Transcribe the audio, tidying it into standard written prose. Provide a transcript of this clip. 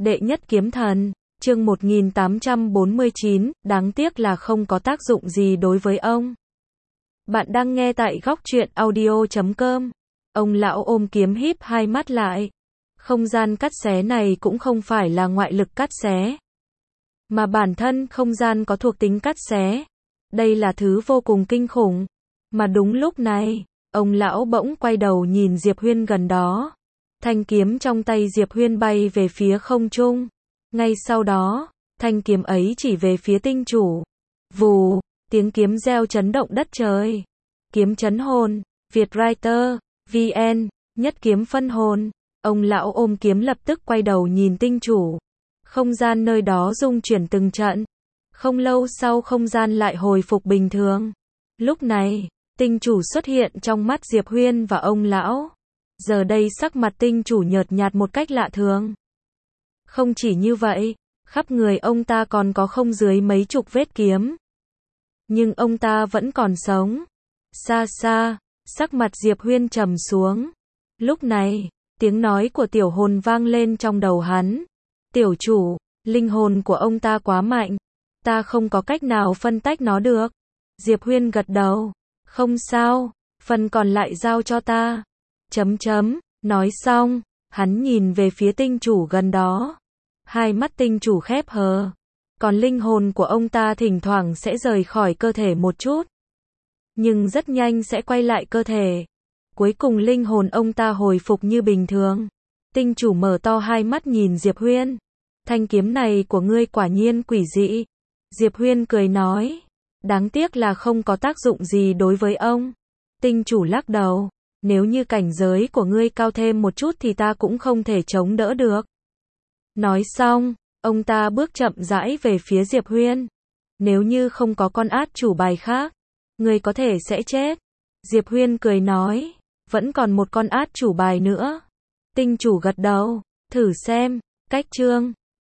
Đệ nhất kiếm thần, chương 1849, đáng tiếc là không có tác dụng gì đối với ông. Bạn đang nghe tại góc truyện audio.com. Ông lão ôm kiếm híp hai mắt lại. Không gian cắt xé này cũng không phải là ngoại lực cắt xé, mà bản thân không gian có thuộc tính cắt xé. Đây là thứ vô cùng kinh khủng. Mà đúng lúc này, ông lão bỗng quay đầu nhìn Diệp Huyên gần đó. Thanh kiếm trong tay Diệp Huyên bay về phía không trung. Ngay sau đó, thanh kiếm ấy chỉ về phía tinh chủ. Vù, tiếng kiếm reo chấn động đất trời. Kiếm chấn hồn, Vietwriter, VN, nhất kiếm phân hồn. Ông lão ôm kiếm lập tức quay đầu nhìn tinh chủ. Không gian nơi đó rung chuyển từng trận. Không lâu sau không gian lại hồi phục bình thường. Lúc này, tinh chủ xuất hiện trong mắt Diệp Huyên và ông lão. Giờ đây sắc mặt tinh chủ nhợt nhạt một cách lạ thường. Không chỉ như vậy, khắp người ông ta còn có không dưới mấy chục vết kiếm. Nhưng ông ta vẫn còn sống. Xa xa, sắc mặt Diệp Huyên trầm xuống. Lúc này, tiếng nói của tiểu hồn vang lên trong đầu hắn. Tiểu chủ, linh hồn của ông ta quá mạnh. Ta không có cách nào phân tách nó được. Diệp Huyên gật đầu. Không sao, phần còn lại giao cho ta. Nói xong, hắn nhìn về phía tinh chủ gần đó. Hai mắt tinh chủ khép hờ. Còn linh hồn của ông ta thỉnh thoảng sẽ rời khỏi cơ thể một chút, nhưng rất nhanh sẽ quay lại cơ thể. Cuối cùng linh hồn ông ta hồi phục như bình thường. Tinh chủ mở to hai mắt nhìn Diệp Huyên. Thanh kiếm này của ngươi quả nhiên quỷ dị. Diệp Huyên cười nói. Đáng tiếc là không có tác dụng gì đối với ông. Tinh chủ lắc đầu. Nếu như cảnh giới của ngươi cao thêm một chút thì ta cũng không thể chống đỡ được. Nói xong, ông ta bước chậm rãi về phía Diệp Huyên. Nếu như không có con át chủ bài khác, ngươi có thể sẽ chết. Diệp Huyên cười nói. Vẫn còn một con át chủ bài nữa. Tinh chủ gật đầu. Thử xem. Cách chương